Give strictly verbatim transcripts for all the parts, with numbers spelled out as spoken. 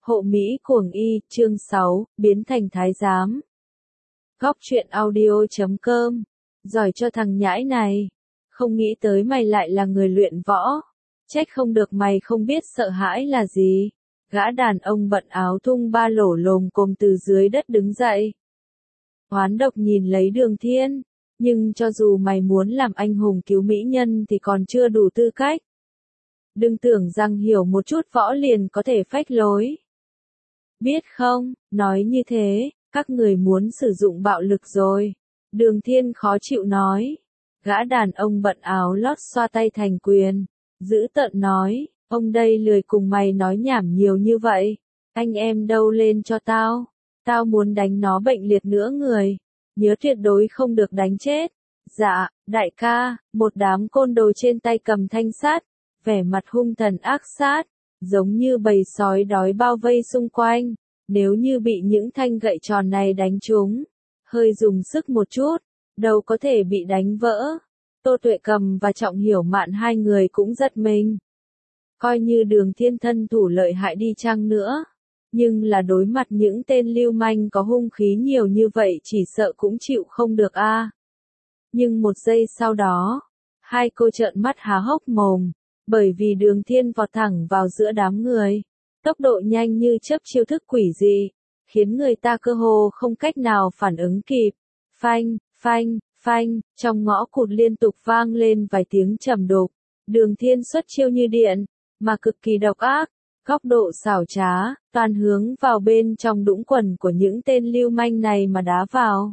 Hộ Mỹ cuồng y, chương sáu, biến thành thái giám. Góc truyện audio chấm com. Giỏi cho thằng nhãi này. Không nghĩ tới mày lại là người luyện võ. Trách không được mày không biết sợ hãi là gì. Gã đàn ông bận áo thun ba lỗ lồm cồm từ dưới đất đứng dậy. Hoán độc nhìn lấy Đường Thiên. Nhưng cho dù mày muốn làm anh hùng cứu mỹ nhân thì còn chưa đủ tư cách. Đừng tưởng rằng hiểu một chút võ liền có thể phách lối. Biết không, nói như thế, các người muốn sử dụng bạo lực rồi. Đường Thiên khó chịu nói. Gã đàn ông bận áo lót xoa tay thành quyền. Dữ tợn nói, ông đây lười cùng mày nói nhảm nhiều như vậy. Anh em đâu lên cho tao. Tao muốn đánh nó bệnh liệt nữa người. Nhớ tuyệt đối không được đánh chết. Dạ, đại ca, một đám côn đồ trên tay cầm thanh sát. Vẻ mặt hung thần ác sát. Giống như bầy sói đói bao vây xung quanh. Nếu như bị những thanh gậy tròn này đánh trúng, hơi dùng sức một chút, đâu có thể bị đánh vỡ. Tô Tuệ Cầm và Trọng Hiểu Mạn hai người cũng giật mình. Coi như Đường Thiên thân thủ lợi hại đi chăng nữa, nhưng là đối mặt những tên lưu manh có hung khí nhiều như vậy chỉ sợ cũng chịu không được a. À. Nhưng một giây sau đó, hai cô trợn mắt há hốc mồm, bởi vì Đường Thiên vọt thẳng vào giữa đám người. Tốc độ nhanh như chớp, chiêu thức quỷ dị, khiến người ta cơ hồ không cách nào phản ứng kịp. Phanh, phanh, phanh, trong ngõ cụt liên tục vang lên vài tiếng trầm đục. Đường Thiên xuất chiêu như điện, mà cực kỳ độc ác, góc độ xảo trá, toàn hướng vào bên trong đũng quần của những tên lưu manh này mà đá vào.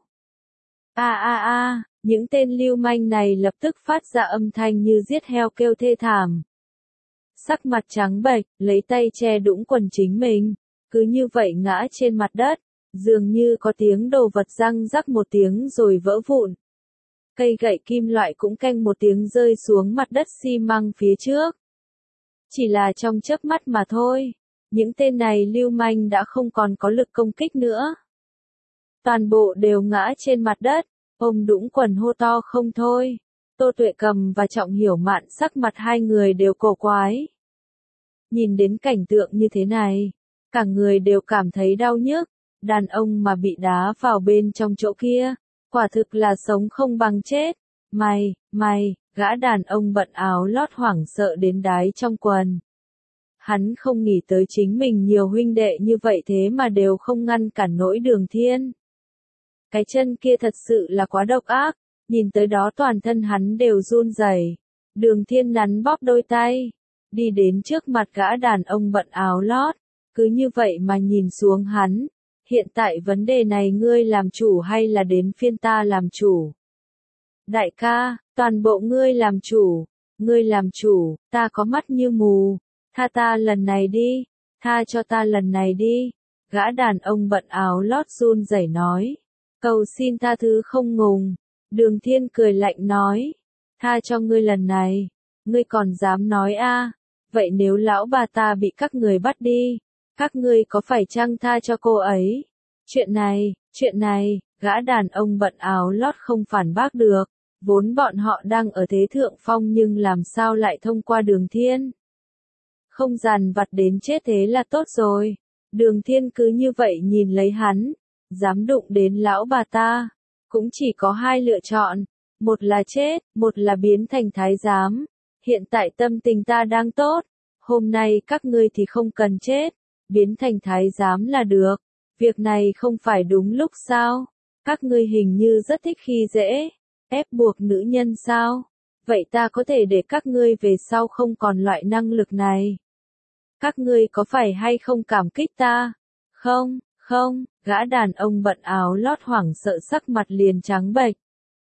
A a a, những tên lưu manh này lập tức phát ra âm thanh như giết heo kêu thê thảm. Sắc mặt trắng bệch, lấy tay che đũng quần chính mình, cứ như vậy ngã trên mặt đất, dường như có tiếng đồ vật răng rắc một tiếng rồi vỡ vụn. Cây gậy kim loại cũng keng một tiếng rơi xuống mặt đất xi măng phía trước. Chỉ là trong chớp mắt mà thôi, những tên này lưu manh đã không còn có lực công kích nữa. Toàn bộ đều ngã trên mặt đất, ôm đũng quần hô to không thôi. Tô Tuệ Cầm và Trọng Hiểu Mạn sắc mặt hai người đều cổ quái. Nhìn đến cảnh tượng như thế này, cả người đều cảm thấy đau nhức, đàn ông mà bị đá vào bên trong chỗ kia, quả thực là sống không bằng chết. Mày, mày, gã đàn ông bận áo lót hoảng sợ đến đái trong quần. Hắn không nghĩ tới chính mình nhiều huynh đệ như vậy thế mà đều không ngăn cản nổi Đường Thiên. Cái chân kia thật sự là quá độc ác. Nhìn tới đó toàn thân hắn đều run rẩy. Đường Thiên nắn bóp đôi tay, đi đến trước mặt gã đàn ông bận áo lót, cứ như vậy mà nhìn xuống hắn. Hiện tại vấn đề này ngươi làm chủ hay là đến phiên ta làm chủ? Đại ca, toàn bộ ngươi làm chủ, ngươi làm chủ, ta có mắt như mù, tha ta lần này đi, tha cho ta lần này đi. Gã đàn ông bận áo lót run rẩy nói, cầu xin tha thứ không ngùng. Đường Thiên cười lạnh nói, tha cho ngươi lần này, ngươi còn dám nói a? À? Vậy nếu lão bà ta bị các người bắt đi, các ngươi có phải chăng tha cho cô ấy? Chuyện này, chuyện này, gã đàn ông bận áo lót không phản bác được, vốn bọn họ đang ở thế thượng phong nhưng làm sao lại thông qua Đường Thiên? Không dằn vặt đến chết thế là tốt rồi. Đường Thiên cứ như vậy nhìn lấy hắn, dám đụng đến lão bà ta. Cũng chỉ có hai lựa chọn, một là chết, một là biến thành thái giám. Hiện tại tâm tình ta đang tốt, hôm nay các ngươi thì không cần chết, biến thành thái giám là được. Việc này không phải đúng lúc sao? Các ngươi hình như rất thích khi dễ, ép buộc nữ nhân sao? Vậy ta có thể để các ngươi về sau không còn loại năng lực này. Các ngươi có phải hay không cảm kích ta? Không. Không, gã đàn ông bận áo lót hoảng sợ sắc mặt liền trắng bệch.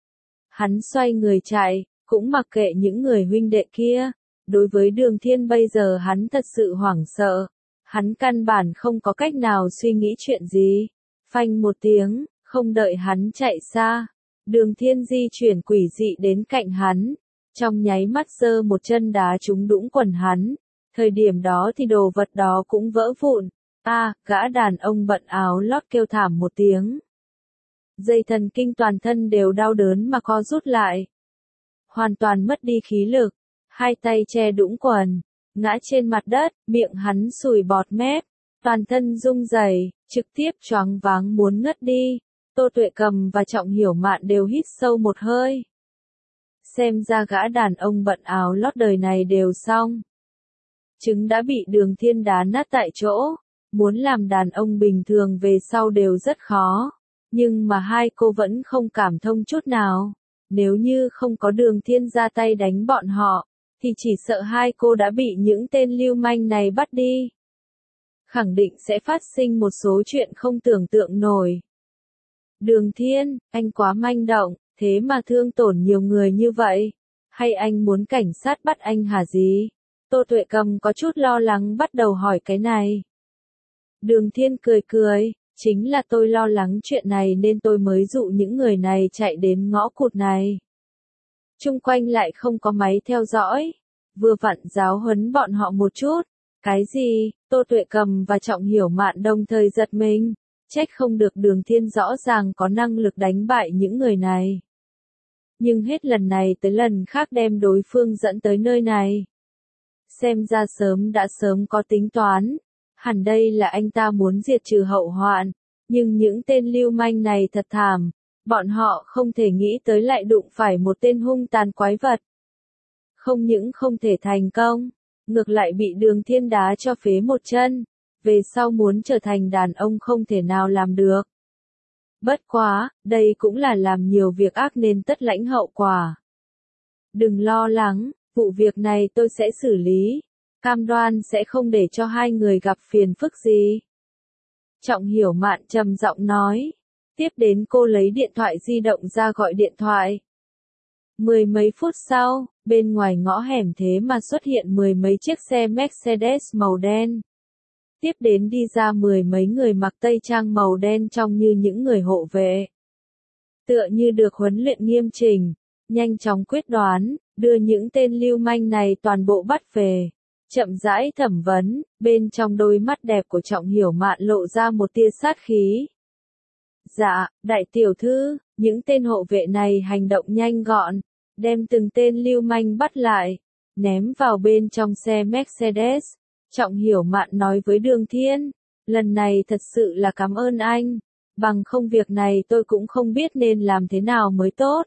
Hắn xoay người chạy, cũng mặc kệ những người huynh đệ kia. Đối với Đường Thiên bây giờ hắn thật sự hoảng sợ. Hắn căn bản không có cách nào suy nghĩ chuyện gì. Phanh một tiếng, không đợi hắn chạy xa. Đường Thiên di chuyển quỷ dị đến cạnh hắn. Trong nháy mắt giơ một chân đá trúng đũng quần hắn. Thời điểm đó thì đồ vật đó cũng vỡ vụn. A, à, gã đàn ông bận áo lót kêu thảm một tiếng. Dây thần kinh toàn thân đều đau đớn mà co rút lại. Hoàn toàn mất đi khí lực, hai tay che đũng quần, ngã trên mặt đất, miệng hắn sùi bọt mép, toàn thân rung rẩy, trực tiếp choáng váng muốn ngất đi. Tô Tuệ Cầm và Trọng Hiểu Mạn đều hít sâu một hơi. Xem ra gã đàn ông bận áo lót đời này đều xong. Trứng đã bị Đường Thiên đá nát tại chỗ, muốn làm đàn ông bình thường về sau đều rất khó. Nhưng mà hai cô vẫn không cảm thông chút nào. Nếu như không có Đường Thiên ra tay đánh bọn họ, thì chỉ sợ hai cô đã bị những tên lưu manh này bắt đi. Khẳng định sẽ phát sinh một số chuyện không tưởng tượng nổi. Đường Thiên, anh quá manh động, thế mà thương tổn nhiều người như vậy. Hay anh muốn cảnh sát bắt anh hả gì? Tô Tuệ Cầm có chút lo lắng bắt đầu hỏi cái này. Đường Thiên cười cười, chính là tôi lo lắng chuyện này nên tôi mới dụ những người này chạy đến ngõ cụt này. Chung quanh lại không có máy theo dõi, vừa vặn giáo huấn bọn họ một chút. Cái gì? Tô Tuệ Cầm và Trọng Hiểu Mạn đồng thời giật mình, trách không được Đường Thiên rõ ràng có năng lực đánh bại những người này. Nhưng hết lần này tới lần khác đem đối phương dẫn tới nơi này. Xem ra sớm đã sớm có tính toán, hẳn đây là anh ta muốn diệt trừ hậu hoạn, nhưng những tên lưu manh này thật thảm, bọn họ không thể nghĩ tới lại đụng phải một tên hung tàn quái vật. Không những không thể thành công, ngược lại bị Đường Thiên đá cho phế một chân, về sau muốn trở thành đàn ông không thể nào làm được. Bất quá, đây cũng là làm nhiều việc ác nên tất lãnh hậu quả. Đừng lo lắng, vụ việc này tôi sẽ xử lý, cam đoan sẽ không để cho hai người gặp phiền phức gì. Trọng Hiểu Mạn trầm giọng nói, tiếp đến cô lấy điện thoại di động ra gọi điện thoại. Mười mấy phút sau, bên ngoài ngõ hẻm thế mà xuất hiện mười mấy chiếc xe Mercedes màu đen. Tiếp đến đi ra mười mấy người mặc tây trang màu đen trông như những người hộ vệ. Tựa như được huấn luyện nghiêm chỉnh, nhanh chóng quyết đoán, đưa những tên lưu manh này toàn bộ bắt về. Chậm rãi thẩm vấn, bên trong đôi mắt đẹp của Trọng Hiểu Mạn lộ ra một tia sát khí. Dạ, đại tiểu thư, những tên hộ vệ này hành động nhanh gọn, đem từng tên lưu manh bắt lại, ném vào bên trong xe Mercedes. Trọng Hiểu Mạn nói với Đường Thiên, lần này thật sự là cảm ơn anh, bằng không việc này tôi cũng không biết nên làm thế nào mới tốt.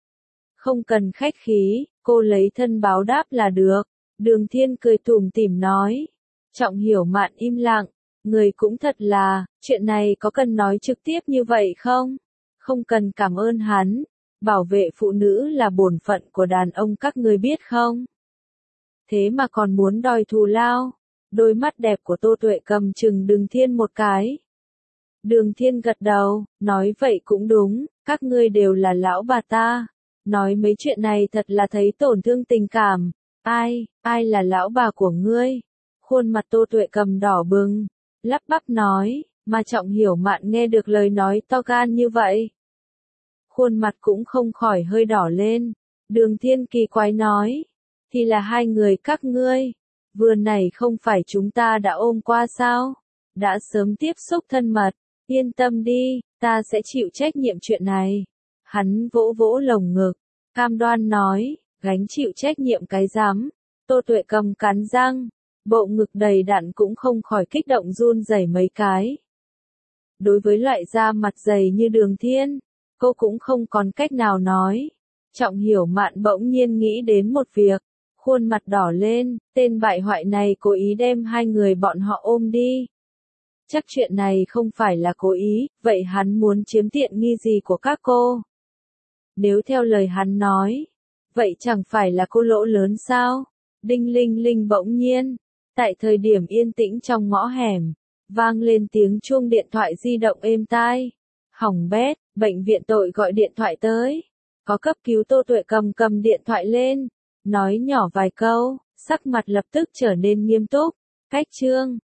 Không cần khách khí, cô lấy thân báo đáp là được. Đường Thiên cười tủm tỉm nói. Trọng Hiểu Mạn im lặng, người cũng thật là, chuyện này có cần nói trực tiếp như vậy không? Không cần cảm ơn hắn, bảo vệ phụ nữ là bổn phận của đàn ông các ngươi biết không? Thế mà còn muốn đòi thù lao. Đôi mắt đẹp của Tô Tuệ Cầm chừng Đường Thiên một cái. Đường Thiên gật đầu, nói vậy cũng đúng, các ngươi đều là lão bà ta. Nói mấy chuyện này thật là thấy tổn thương tình cảm. Ai, ai là lão bà của ngươi? Khuôn mặt Tô Tuệ Cầm đỏ bừng, lắp bắp nói, mà Trọng Hiểu Mạn nghe được lời nói to gan như vậy. Khuôn mặt cũng không khỏi hơi đỏ lên. Đường Thiên kỳ quái nói, thì là hai người các ngươi. Vừa này không phải chúng ta đã ôm qua sao? Đã sớm tiếp xúc thân mật, yên tâm đi, ta sẽ chịu trách nhiệm chuyện này. Hắn vỗ vỗ lồng ngực, cam đoan nói, gánh chịu trách nhiệm cái rắm. Tô Tuệ Cầm cắn răng, bộ ngực đầy đặn cũng không khỏi kích động run rẩy mấy cái. Đối với loại da mặt dày như Đường Thiên, cô cũng không còn cách nào nói. Trọng Hiểu Mạn bỗng nhiên nghĩ đến một việc. Khuôn mặt đỏ lên, tên bại hoại này cố ý đem hai người bọn họ ôm đi. Chắc chuyện này không phải là cố ý, vậy hắn muốn chiếm tiện nghi gì của các cô? Nếu theo lời hắn nói, vậy chẳng phải là cô lỗ lớn sao? Đinh linh linh bỗng nhiên, tại thời điểm yên tĩnh trong ngõ hẻm, vang lên tiếng chuông điện thoại di động êm tai. Hỏng bét, bệnh viện tội gọi điện thoại tới. Có cấp cứu. Tô Tuệ Cầm cầm điện thoại lên. Nói nhỏ vài câu, sắc mặt lập tức trở nên nghiêm túc. Cách chương